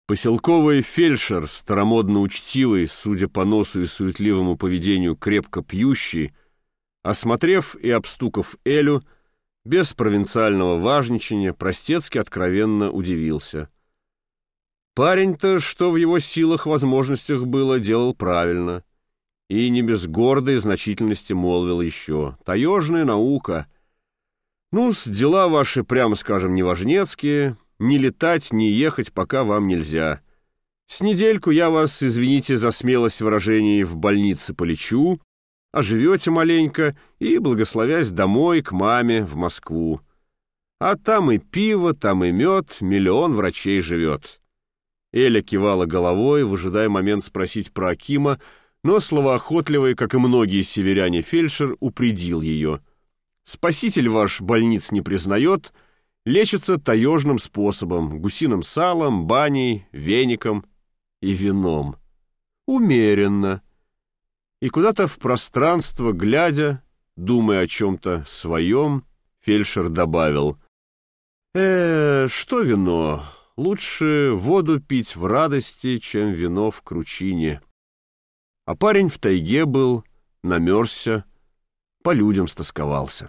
Поселковый фельдшер, старомодно учтивый, судя по носу и суетливому поведению, крепко пьющий, осмотрев и обстукав Элю, без провинциального важничания, простецки откровенно удивился. Парень-то, что в его силах, возможностях было, делал правильно. И не без гордой значительности молвил еще: «Таежная наука. Ну-с, дела ваши, прямо скажем, неважнецкие, ни летать, ни ехать пока вам нельзя. С недельку я вас, извините за смелость выражений, в больнице полечу, оживете маленько и, благословясь, домой к маме в Москву. А там и пиво, там и мед, миллион врачей живет». Эля кивала головой, выжидая момент спросить про Акима, но словоохотливый, как и многие северяне, фельдшер упредил ее. «Спаситель ваш больниц не признает, лечится таежным способом, гусиным салом, баней, веником и вином. Умеренно». И куда-то в пространство глядя, думая о чем-то своем, фельдшер добавил: что вино? Лучше воду пить в радости, чем вино в кручине». А парень в тайге был, намерзся, по людям стосковался.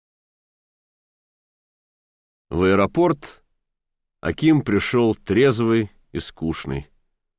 В аэропорт Аким пришел трезвый и скучный.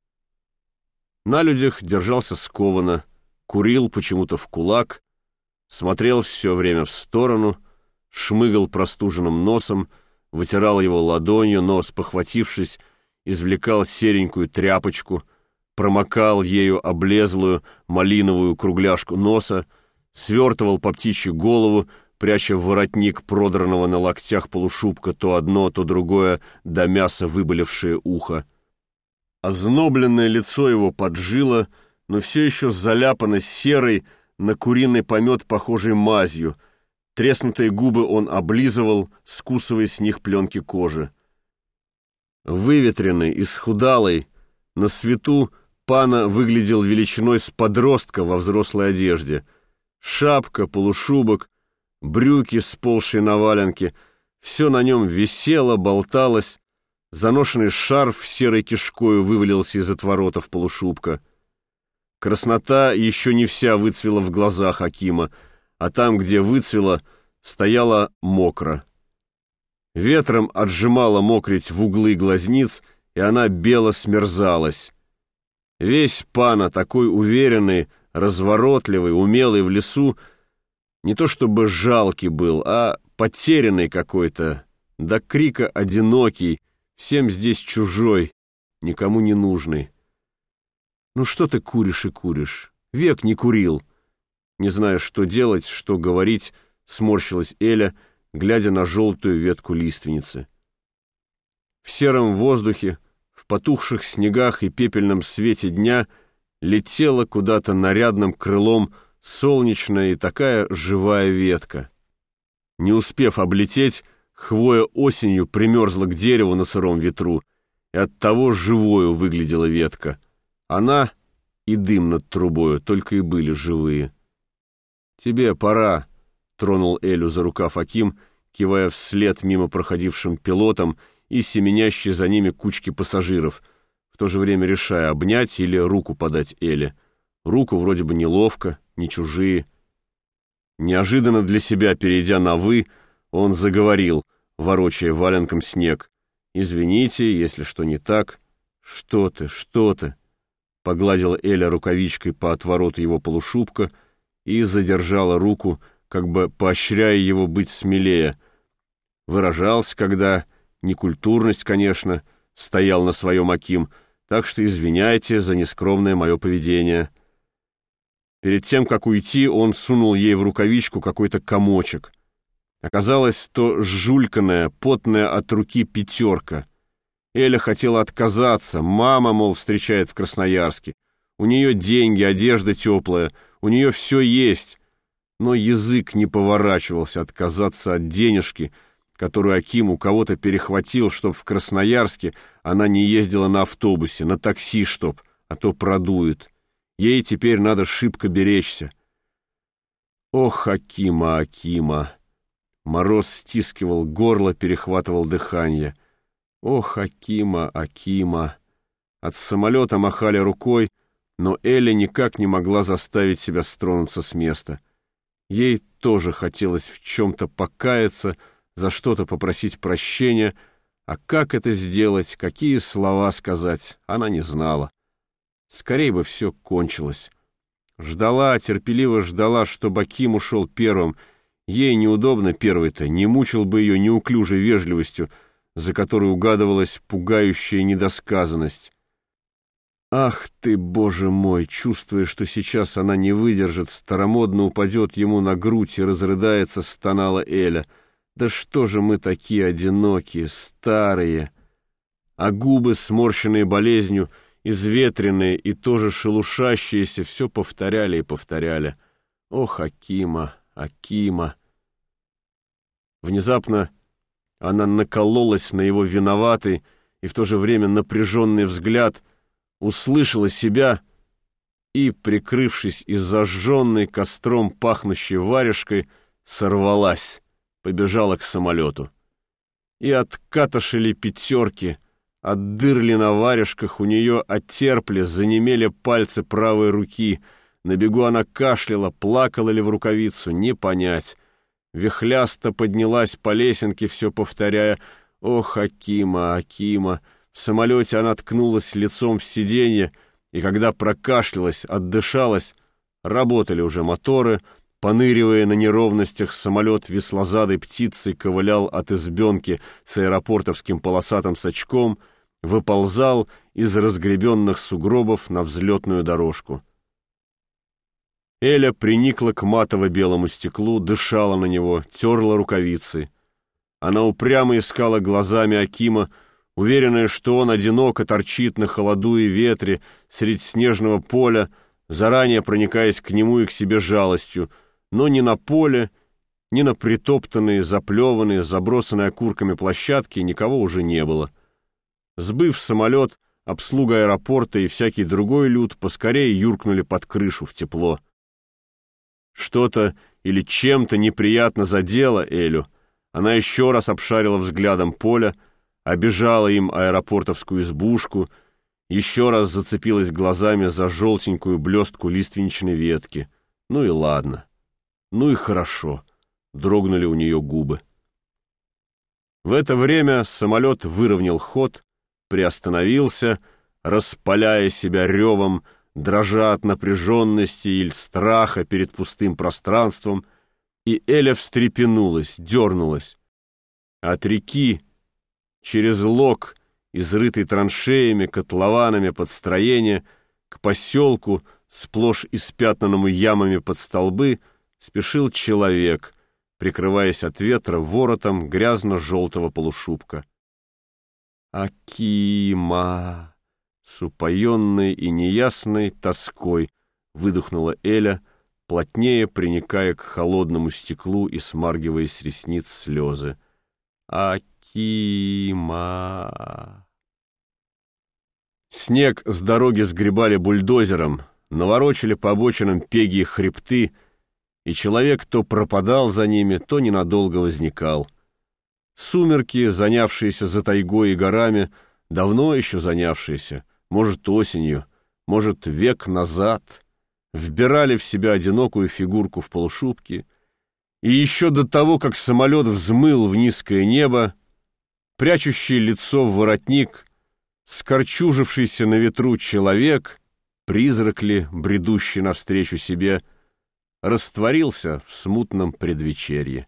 На людях держался скованно, курил почему-то в кулак, смотрел все время в сторону, шмыгал простуженным носом, вытирал его ладонью, но, спохватившись, извлекал серенькую тряпочку, промокал ею облезлую малиновую кругляшку носа, свертывал по птичью голову, пряча в воротник продранного на локтях полушубка то одно, то другое до мяса выболевшее ухо. Ознобленное лицо его поджило, но все еще заляпано серой, на куриный помет похожей мазью. Треснутые губы он облизывал, скусывая с них пленки кожи. Выветренный, исхудалый, на свету пана выглядел величиной с подростка во взрослой одежде. Шапка, полушубок, брюки, сползшие на валенке — все на нем висело, болталось. Заношенный шарф серой кишкою вывалился из отворотов полушубка. Краснота еще не вся выцвела в глазах Акима, а там, где выцвела, стояла мокро. Ветром отжимала мокрить в углы глазниц, и она бело смерзалась. Весь пана, такой уверенный, разворотливый, умелый в лесу, не то чтобы жалкий был, а потерянный какой-то, до крика одинокий, всем здесь чужой, никому не нужный. «Ну что ты куришь и куришь? Век не курил!» Не зная, что делать, что говорить, сморщилась Эля, глядя на желтую ветку лиственницы. В сером воздухе, в потухших снегах и пепельном свете дня летела куда-то нарядным крылом солнечная и такая живая ветка. Не успев облететь, хвоя осенью примерзла к дереву на сыром ветру, и оттого живою выглядела ветка. Она и дым над трубою только и были живые. «Тебе пора», — тронул Элю за рукав Аким, кивая вслед мимо проходившим пилотам и семенящей за ними кучки пассажиров, в то же время решая, обнять или руку подать Эле. Руку вроде бы неловко, не чужие. Неожиданно для себя, перейдя на «вы», он заговорил, ворочая валенком снег. «Извините, если что не так». «Что ты, что ты?» — погладила Эля рукавичкой по отвороту его полушубка и задержала руку, как бы поощряя его быть смелее. Выражался, когда, некультурность, конечно, стоял на своем Аким, так что извиняйте за нескромное мое поведение. Перед тем, как уйти, он сунул ей в рукавичку какой-то комочек. Оказалось, то жульканая, потная от руки пятерка. Эля хотела отказаться, мама, мол, встречает в Красноярске. У нее деньги, одежда теплая, у нее все есть. Но язык не поворачивался отказаться от денежки, которую Аким у кого-то перехватил, чтоб в Красноярске она не ездила на автобусе, на такси чтоб, а то продует. Ей теперь надо шибко беречься. Ох, Акима, Акима! Мороз стискивал горло, перехватывал дыхание. Ох, Акима, Акима! От самолета махали рукой, но Эля никак не могла заставить себя стронуться с места. Ей тоже хотелось в чем-то покаяться, за что-то попросить прощения, а как это сделать, какие слова сказать, она не знала. Скорей бы все кончилось. Ждала, терпеливо ждала, чтобы Аким ушел первым. Ей неудобно первый-то, не мучил бы ее неуклюжей вежливостью, за которой угадывалась пугающая недосказанность. «Ах ты, Боже мой!» Чувствуя, что сейчас она не выдержит, старомодно упадет ему на грудь и разрыдается, стонала Эля. «Да что же мы такие одинокие, старые!» А губы, сморщенные болезнью, изветренные и тоже шелушащиеся, все повторяли и повторяли. «Ох, Акима, Акима!» Внезапно она накололась на его виноватый и в то же время напряженный взгляд, услышала себя и, прикрывшись и зажженной костром пахнущей варежкой, сорвалась, побежала к самолету. И от катышели пятерки, от дырли на варежках у нее оттерпли, занемели пальцы правой руки. На бегу она кашляла, плакала ли в рукавицу, не понять. Вихлясто поднялась по лесенке, все повторяя: «Ох, Акима, Акима!» В самолете она ткнулась лицом в сиденье, и когда прокашлялась, отдышалась, работали уже моторы. Поныривая на неровностях, самолет веслозадой птицей ковылял от избенки с аэропортовским полосатым сачком, выползал из разгребенных сугробов на взлетную дорожку. Эля приникла к матово-белому стеклу, дышала на него, терла рукавицей. Она упрямо искала глазами Акима, уверенная, что он одиноко торчит на холоду и ветре средь снежного поля, заранее проникаясь к нему и к себе жалостью, но ни на поле, ни на притоптанные, заплеванные, забросанные окурками площадки никого уже не было. Сбыв самолет, обслуга аэропорта и всякий другой люд поскорее юркнули под крышу в тепло. Что-то или чем-то неприятно задело Элю. Она еще раз обшарила взглядом поле, обежала им аэропортовскую избушку, еще раз зацепилась глазами за желтенькую блестку лиственничной ветки. Ну и ладно. Ну и хорошо. Дрогнули у нее губы. В это время самолет выровнял ход, приостановился, распаляя себя ревом, дрожа от напряженности или страха перед пустым пространством, и Эля встрепенулась, дернулась. От реки, через лог, изрытый траншеями, котлованами под строение, к поселку, сплошь испятнанному ямами под столбы, спешил человек, прикрываясь от ветра воротом грязно-желтого полушубка. «Акима!» С упоенной и неясной тоской выдохнула Эля, плотнее приникая к холодному стеклу и смаргивая с ресниц слезы. «Акима!» Снег с дороги сгребали бульдозером, наворочили по обочинам пеги и хребты, и человек то пропадал за ними, то ненадолго возникал. Сумерки, занявшиеся за тайгой и горами, давно еще занявшиеся, может, осенью, может, век назад, вбирали в себя одинокую фигурку в полушубке, и еще до того, как самолет взмыл в низкое небо, прячущий лицо в воротник, скорчужившийся на ветру человек, призрак ли, бредущий навстречу себе, растворился в смутном предвечерье.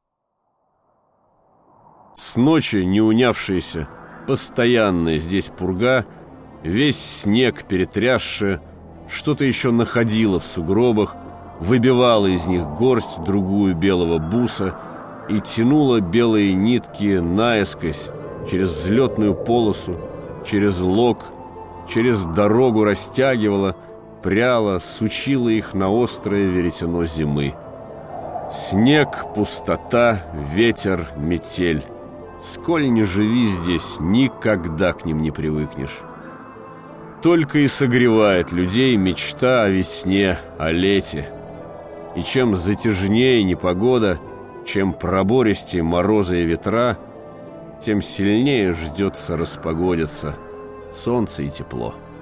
С ночи не унявшаяся, постоянная здесь пурга, весь снег перетрясши, что-то еще находило в сугробах, выбивала из них горсть-другую белого буса и тянула белые нитки наискось через взлетную полосу, через лог, через дорогу растягивала, пряла, сучила их на острое веретено зимы. Снег, пустота, ветер, метель. Сколь ни живи здесь, никогда к ним не привыкнешь. Только и согревает людей мечта о весне, о лете. И чем затяжнее непогода, чем пробористее морозы и ветра, тем сильнее ждется распогодиться, солнце и тепло.